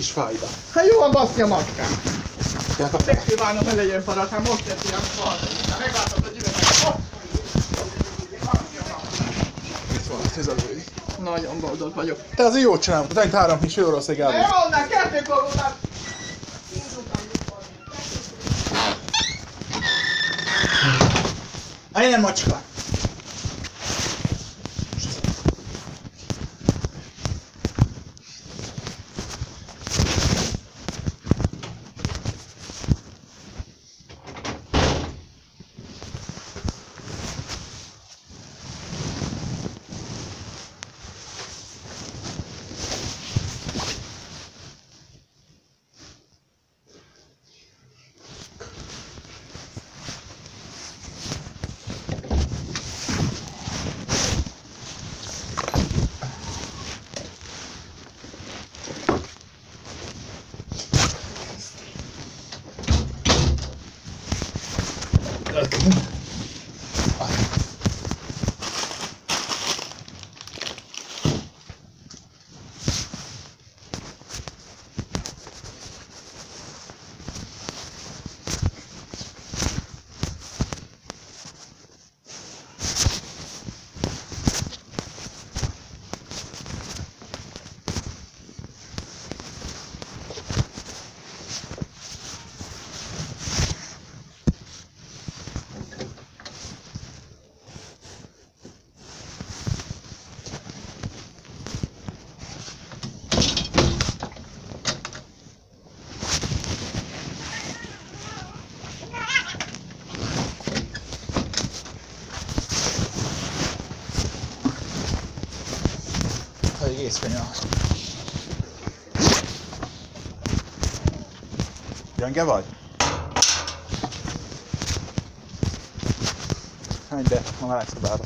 kis fájda. Hát jó van, baszki a macskám. Elkaptál? Meg kívánom, ne legyen farat, hát most tett ilyen fal. Meglátod, hogy üvegek. Itt van, ez a lői. Nagyon boldog vagyok. Te azért jót csinálom, te itt 3 kis Főoroszország Ne elbúz. onnan, kettő korúnál. Innen macska! Egész kanyar. Gyönge vagy? Menj be, ma meleg szobába.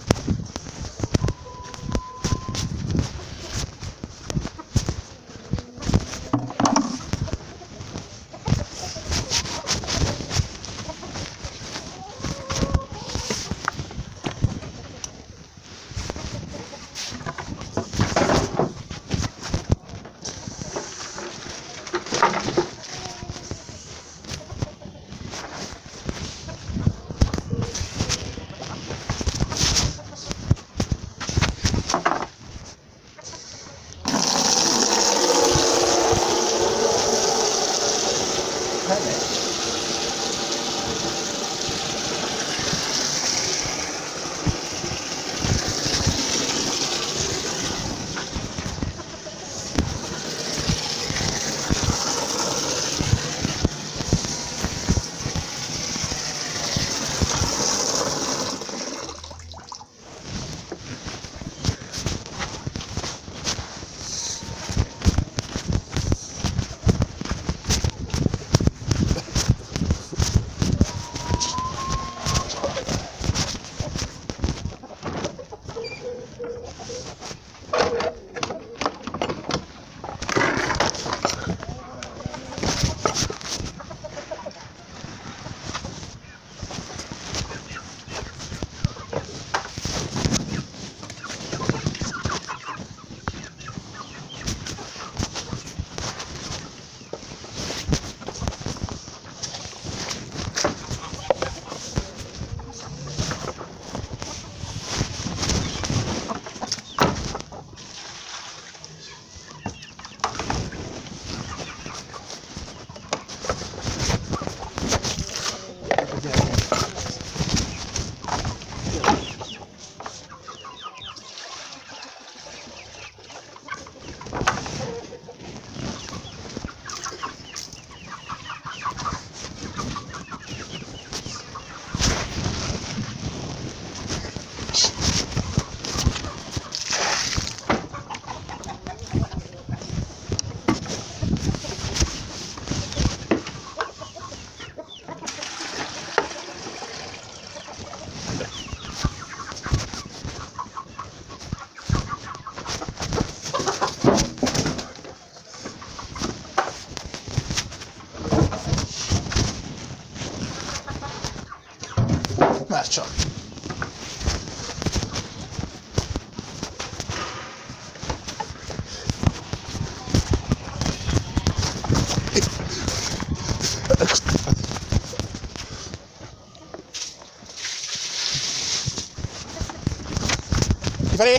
Már csak. Kifelé!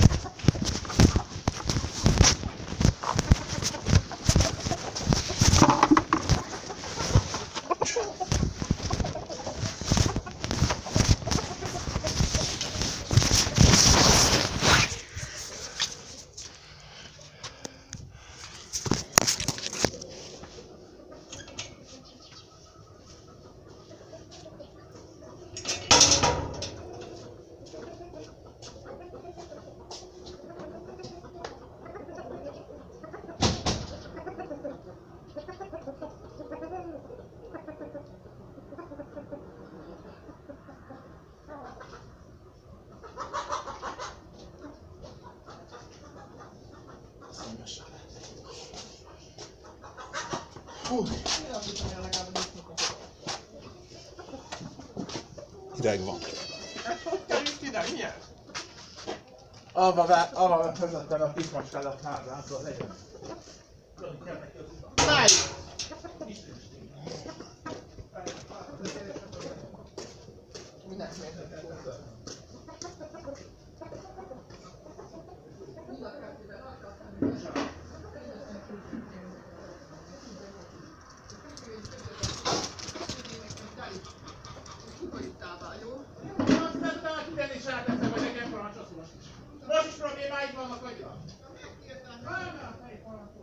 Hideg van. Ez hogy került ide? Milyen? Avval vezettem a kismacskádat házától legyen. Melyik? Minek miért? Azt tettem, hogy ide is elteszem, hogy nekem parancsolsz most is. Most is problémáid vannak, vagy van? Nem, melyik parancsolsz?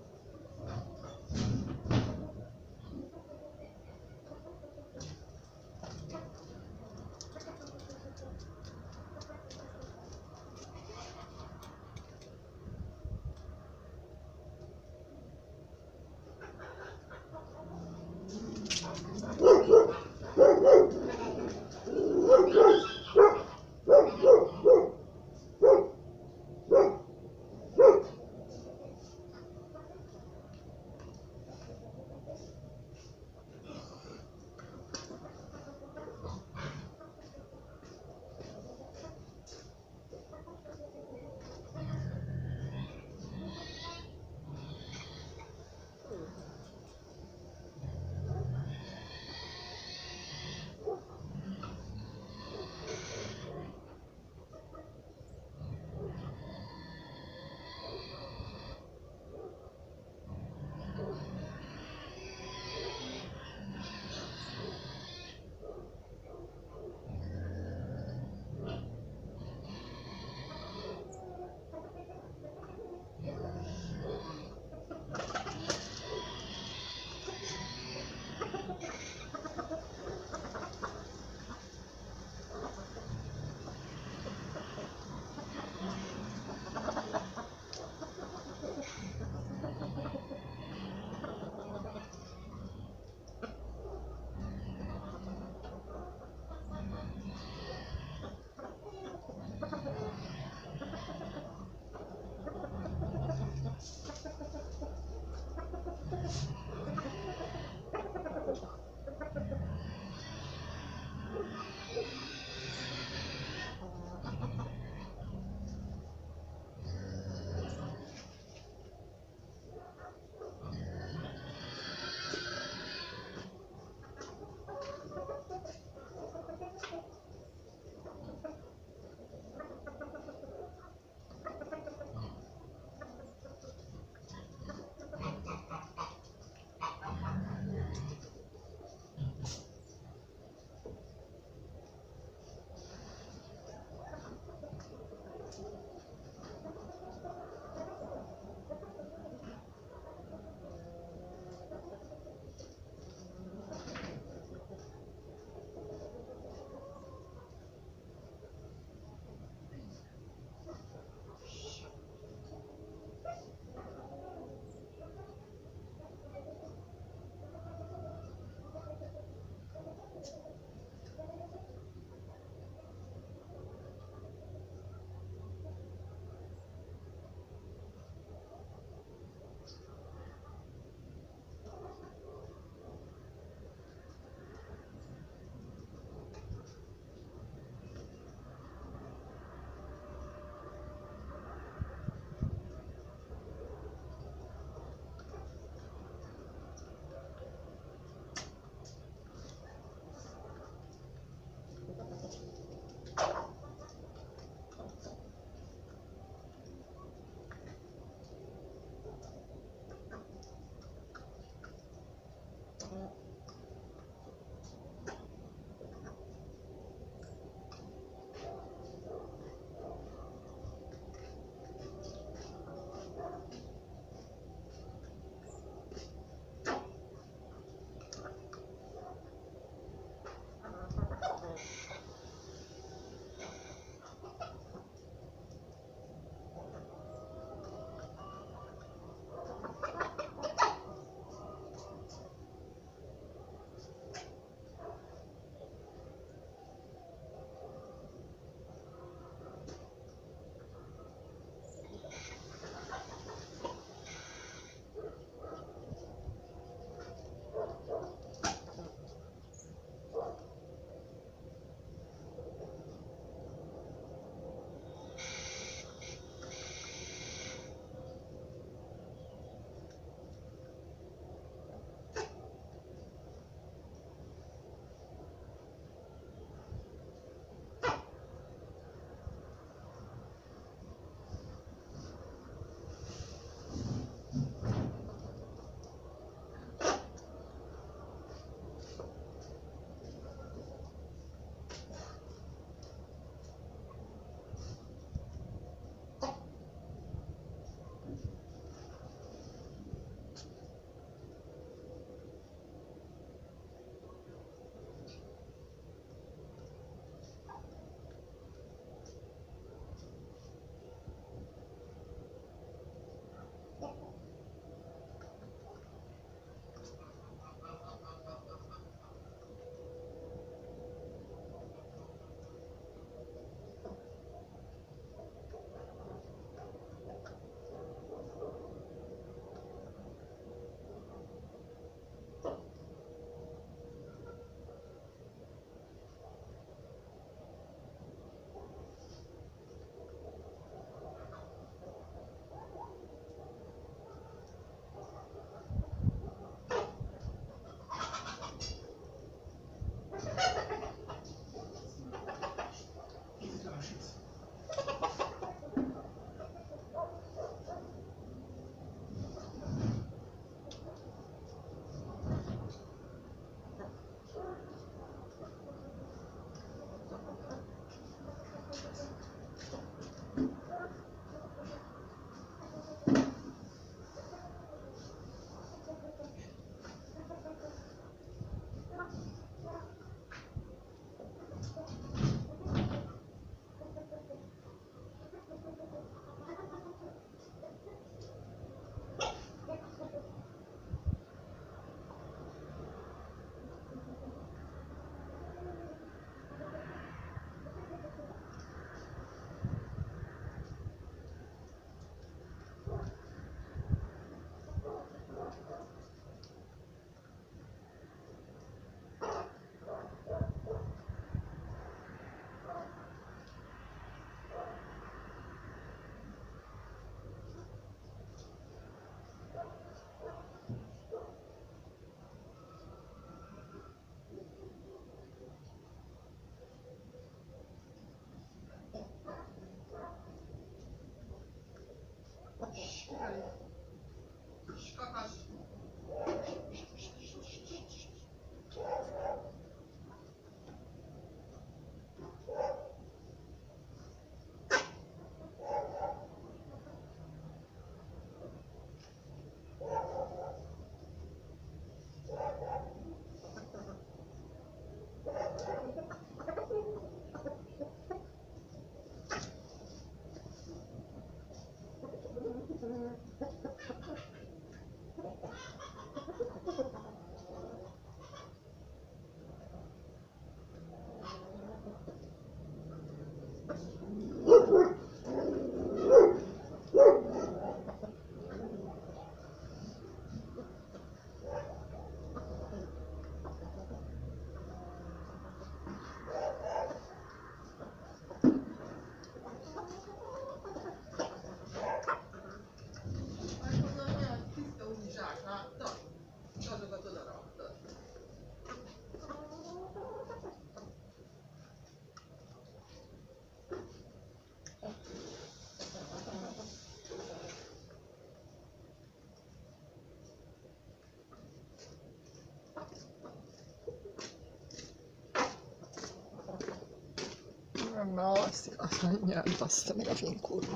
Na, azt mondja, baszta meg a finkurva.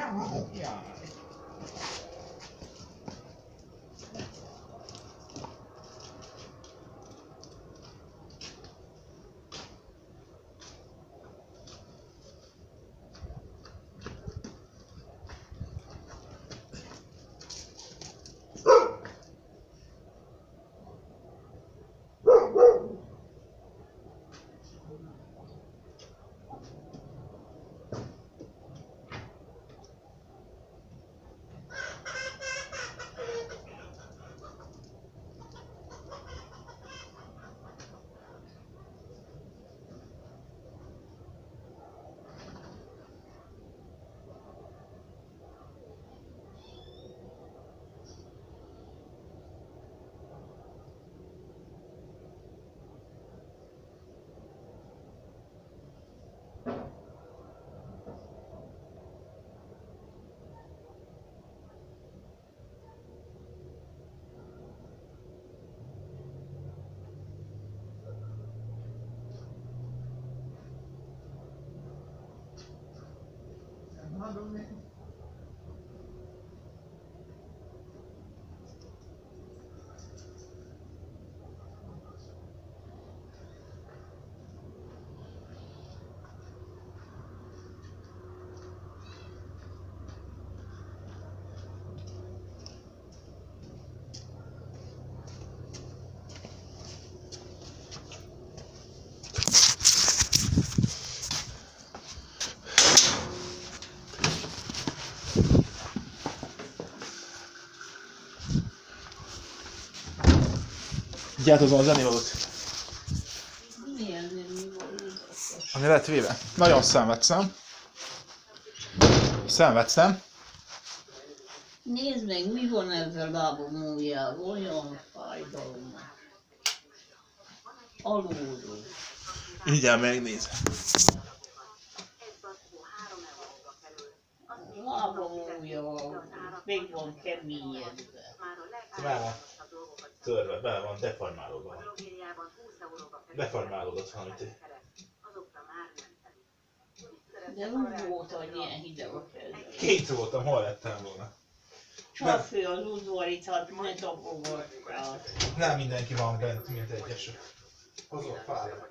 Jaj. Mondom neki. Így áthozom a zenévalót. Milyen zenévaló? Ami lett véve. Nagyon szenvedszem. Szenvedszem. Nézd meg, mi van ezzel a lábam ujjával, olyan fájdalom. Alulról. Mindjárt megnézem. A lábam ujjával még van keményedve. Törve, be van deformálódva. Deformálódott valamit. De úgy volt, hogy ilyen hideg a kezem. Két voltam, hol lettem volna? Csapfő az udvaricát, ne tapogassál. Nem mindenki van bent, mint egyesek. Hozom fára.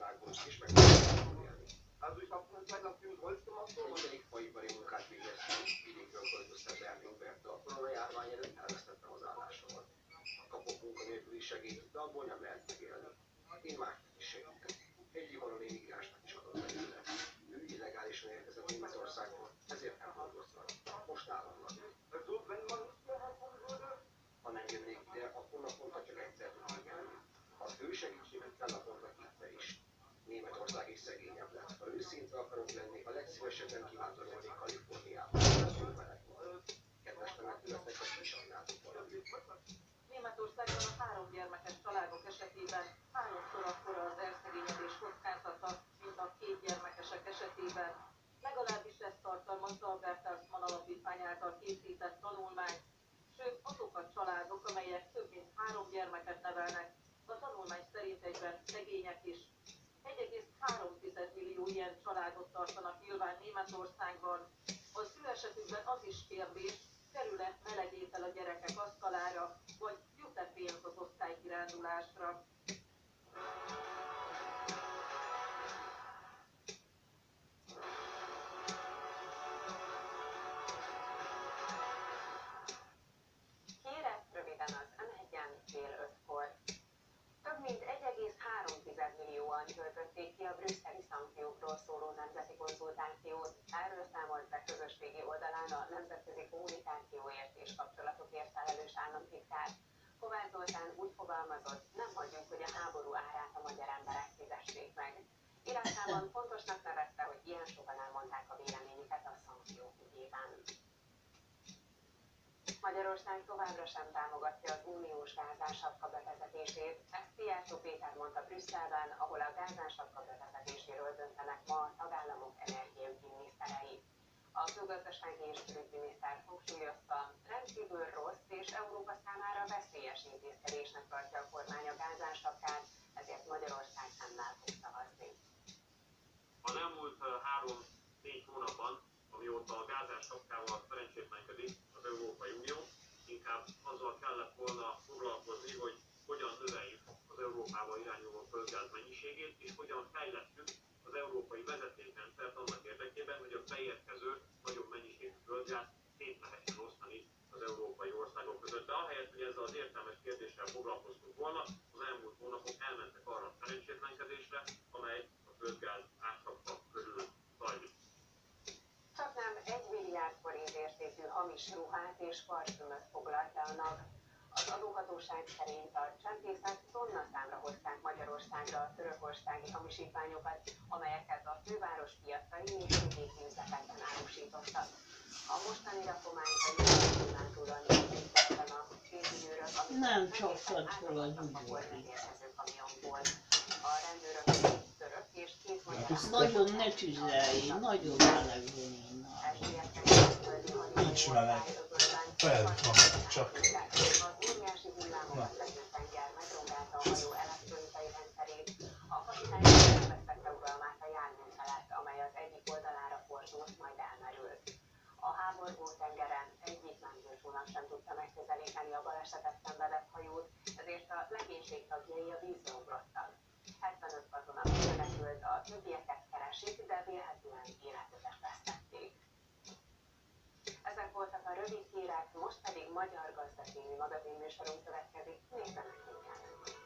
Segít, de abból nem lehet megélni. Én másnak is segítek. Egy libanon migránsnak is adott belőle. Ő illegálisan érkezett Németországból, ezért nem hallgatott. Most nálam van. Ha nem jönnék ide, akkor naponta csak egyszer tudnék elni. Az ő segítségük kell naponta hitte is. Németország is szegényebb lett. Ha őszinte akarok lenni, a legszívesebben kivándorolnék Kaliforniába. Kedves temetületek, a kis adnátok valamit. Németországban a 3 gyermekes családok esetében 3-szor akkora az elszegényedés kockázata, mint a 2 gyermekesek esetében. Legalábbis ezt tartalmazza a Bertelsmann Alapítvány által készített tanulmány, sőt azok a családok, amelyek több mint 3 gyermeket nevelnek, a tanulmány szerint egyben szegények is. 1,3 millió ilyen családot tartanak nyilván Németországban. Az ő esetükben az is kérdés, kerül-e meleg étel a gyerekek asztalára, vagy jut-e pénz az osztálykirándulásra. Hírek röviden az M1-en fél 5-kor. Több mint 1,3 millióan töltötték ki a brüsszeli szankciókról szóló nemzeti konzultációt. Erről számolt be közösségi oldalán a Nemzetközi Kommunikációért és Kapcsolatokért felelős államtitkár. Kovács Zoltán úgy fogalmazott, nem hagyjuk, hogy a háború árát a magyar emberek fizessék meg. Írásában fontosnak nevezte, hogy ilyen sokan elmondták a véleményüket a szankciók ügyében. Magyarország továbbra sem támogatja az uniós gázásapka bevezetését. Ezt Szijjártó Péter mondta Brüsszelben, ahol a gázásapka bevezetéséről döntenek ma a tagállamok energiaügyi miniszterei. A külgazdasági és külügyminiszter hangsúlyozta, rendkívül rossz és Európa számára veszélyes intézkedésnek tartja a kormány a gázásapkát, ezért Magyarország nemmel fog szavazni. Az elmúlt 3-4 hónapban, ami amióta a gázás sapkával szerencsétlenkedik az Európai Unió, inkább azzal kellett volna foglalkozni, hogy hogyan növeljük az Európába irányuló földgáz mennyiségét, és hogyan fejlesztjük az európai vezetékrendszert annak érdekében, hogy a beérkező nagyobb mennyiségű földgázt szét lehessen osztani az európai országok között. De ahelyett, hogy ezzel az értelmes kérdéssel foglalkoztunk volna, az elmúlt hónapok elmentek arra a szerencsétlenkedésre, amely a földgáz átsapka körül zajlik. Csaknem 1 milliárd forint értékű hamis ruhát és parfümöt foglalt le a NAV. Az adóhatóság szerint a csempészek tonnaszámra hozták Magyarországra a törökországi hamisítványokat, amelyeket a főváros piacai és vidéki üzleteken árusítottak. A mostani rakományt a nyilvánulásról készítettem a pénzügyőrök, Nem csaptad fel az ügyet. kamionból. A rendőrök török és 2 magyar. Nagyon ne tüzelj, nagyon meleg van innen. Nincs meleg. Fel van, csak. Az óriási hullámokat levő tenger megrongálta a hajó elektronikai rendszerét. A kapitány elvesztette uralmát a jármű felett, amely az egyik oldalára fordult, majd elmerült. A háborgó tengeren egyik mentősónak sem tudta megközelíteni a balesetet szenvedett hajót, ezért a legénység tagjai a vízbe ugrottak. 75 katona menekült, a többieket keresik, de vélhetően életüket vesztették. Ezek voltak a rövid hírek, most pedig Magyar Gazda című magazinműsorunk következik. Nézzenek minket!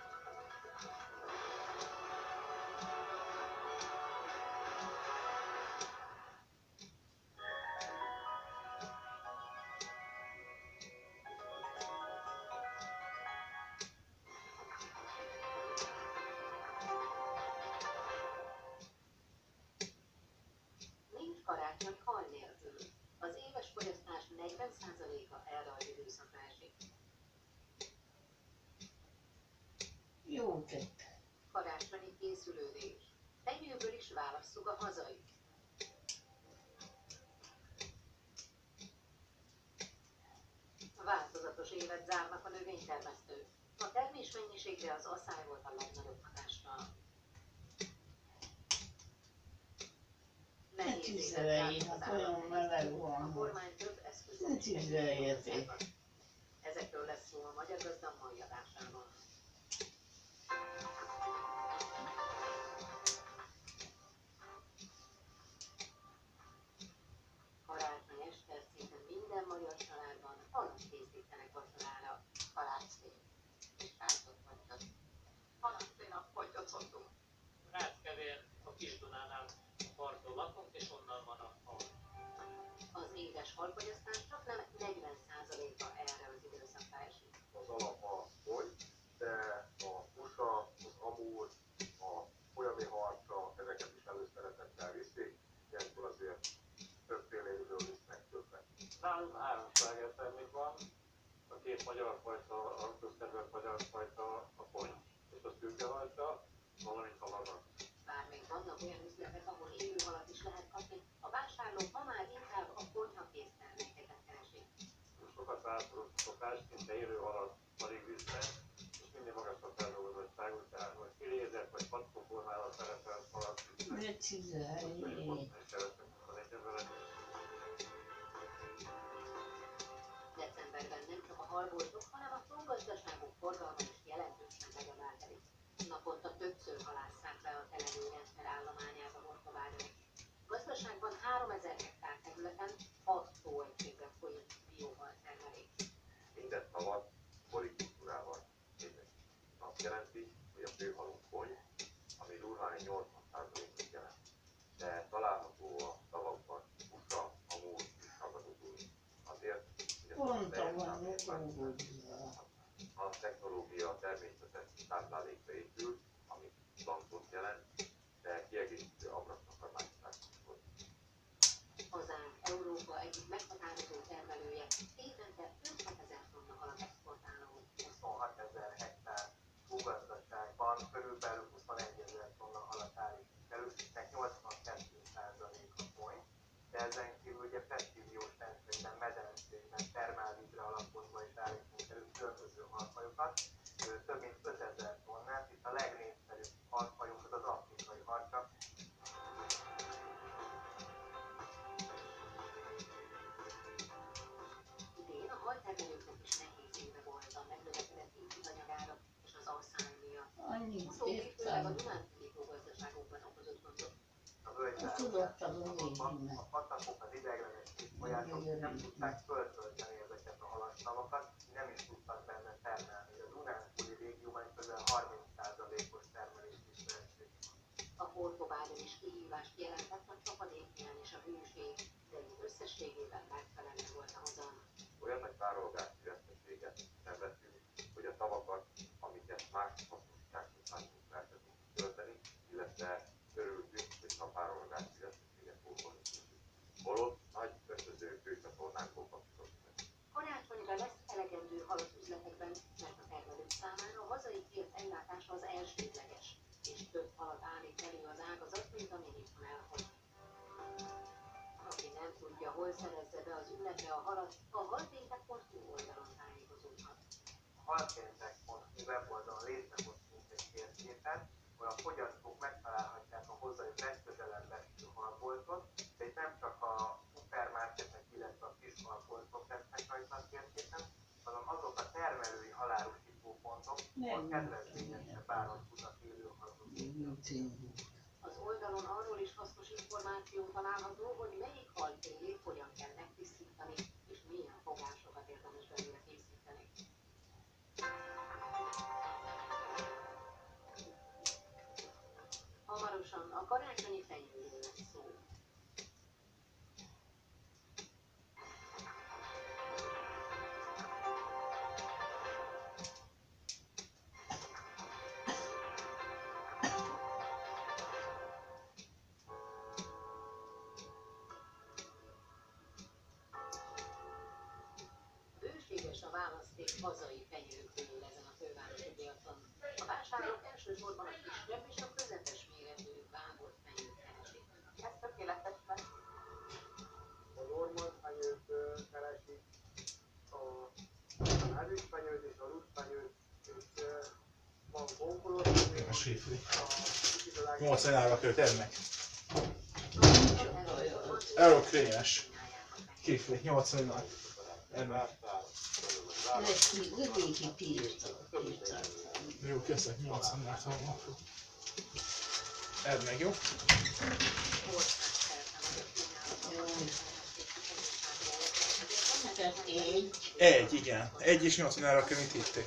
Nincs karácsony hal nélkül. Az éves fogyasztás 40%-a erre az időszakra esik. Jó tett. Karácsonyi készülődés. Menüből is válasszuk a hazait. Változatos évet zárnak a növénytermesztők. A termésmennyiségre az asszály volt a legnagyobb hatással. Ne tüzelj, hát olyan meleg van. A kormány több eszközzel Ne tüzeljetek. Ezekről lesz szó a Magyar Gazda mai adásában. Karácsony este szinte minden magyar családban halat készítenek vacsorára. Kalácfény és rántott vagyot. Halácfénak vagyot szoktunk. Ráckevér a Kis-Dunánál parton lakunk, és onnan van a hal. Az éves halfogyasztás csak nem 40%-a erre az időszakra esik. Az alap a fogy, de a pusa, az amúr, a folyami harca, ezeket is előszeretettel viszik, ilyenkor azért többféle időről visznek többet. Nálunk 3 slágertermék van, a 2 magyar fajta, a közkedvelt magyar fajta, a kony és a szürkehajta, valamint a laza. Bár még vannak olyan üzletek, ahol élő halat is lehet kapni, a vásárlók ma már inkább a konyhakész termékeket keresik. Sokat változott a szokás, szinte élő halat alig visznek, és minél magasabb feldolgozottságú, tehát vagy filézet, vagy patkóformával szerepelt halat. Ne tüzelj. Decemberben nem csak a halboltok, hanem a tógazdaságok forgalma is jelentősen megemelkedik. Naponta többször halásszák be a telelőrendszer állományát a Hortobágyon. Gazdaságban 3000 hektár területen 6 tóegységben folyik bióhal termelés. Minden tavat polikultúrával ébrek. Azt jelenti, hogy a főhalunk kony, ami durván 80%-ot jelent. De található a tavakban pusa, amúr és ragadozó. Azért, hogy a technológia természetes táplálékra épül, ami plankton jelent, de kiegészítő abrasztakarmányzáshoz. Hazánk Európa egyik meghatározó termelője, évente 56 000 tonna halat exportálunk. 26 000 hektár túlgazdaságban körülbelül 21 000 tonna halat állítunk elő, ennek 82% a kony, de ezen kívül ugye precíziós rendszerben, medencében, termálvízre alapozva is állítunk elő különböző halfajokat, több mint 5000 tonnát. Itt a legnépszerűbb halfajunk az az afrikai harcsa. a patakok, az ideiglenes vízfolyások nem tudták föltölteni ezeket a halasztavakat, nem is tudtak benne termelni. A Dunántúli régióban közel 30%-os termelés lehetőség van. A Hortobágyon is kihívást jelentett a csapadékhiány és a hőség, de így összességében megfelelő volt a hozam. Olyan nagy tárolási veszteséget szenvedtünk, hogy a tavakat, amiket más hasznosságú szántunk fel tudunk tölteni, illetve örültünk, hogy napárolási veszteséget pótolni. Holott nagy öntöző kőcsatornákból kapcsolódnak. Karácsonyra lesz elegendő halott üzletekben, mert a termelők számára a hazai piac ellátása az elsődleges, és több halat állít elő az ágazat, mint amennyit van elhagy. Aki nem tudja, hol szerezze be az ünnepre a halat, a haltények.hu oldalon tájékozódhat. A haltények.hu weboldalon létrehoztunk egy térképet, ahol a fogyasztók megtalálhatják a hozzájuk legközelebb eső halboltot, de itt nem csak a szupermarketek, illetve a kis halboltok lesznek rajta a térképen, hanem azok a termelői halárusító pontok, ahol kedvezményesebb áron tudnak élő halakat. Az oldalon arról is hasznos információ található, hogy melyik haltényét hogyan kell megtisztítani, és milyen fogásokat érdemes belőle készíteni. Hamarosan a karácsonyi fenyőről lesz szó. Bőséges a választék hazai fenyőkről ezen a fővárosi piacon. A vásárlók elsősorban a kisebb és a közepes méretű vágott fenyőt keresik. Ez tökéletes lesz. A normand fenyőt keresik, a erős fenyőt és a rúd fenyőt, és van gókolos fenyőt, A sífli. a 80 ára kell ennek. Eurokrémes. Kifli, 80 ára. Ennek. Régi pizza. Jó, köszönöm, 80 ára van. Edd meg, jó? Ez egy. Egy, igen. 1 és 80 ára kell, mint hitték.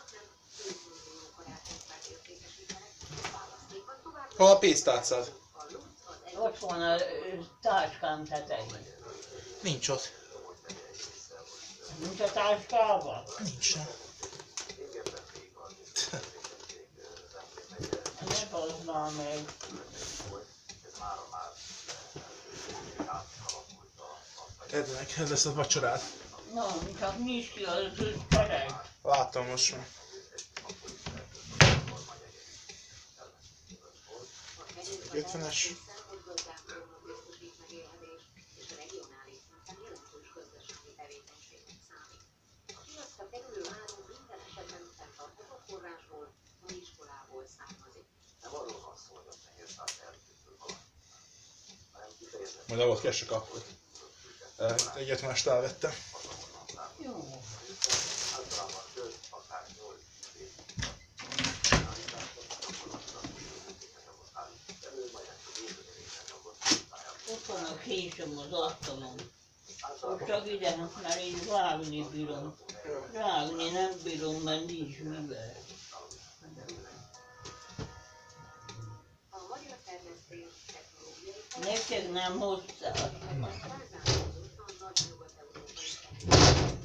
Hol a pénztárcád? Ott van a táskám tetején. Nincs ott. Nincs a táskában? Nincsen. Ne hozd már meg. Edd meg, ez lesz a vacsorád. No, csak nyisd ki az tereg. Látom most már. A 50-es. Majd ahol keresek akkor. Egyet mást elvettem. Jó. Ott van a késem az asztalon. Most csak ide, mert így vágni bírom. Rágni nem bírom, mert nincs mivel. Neked nem hoztál? Nem.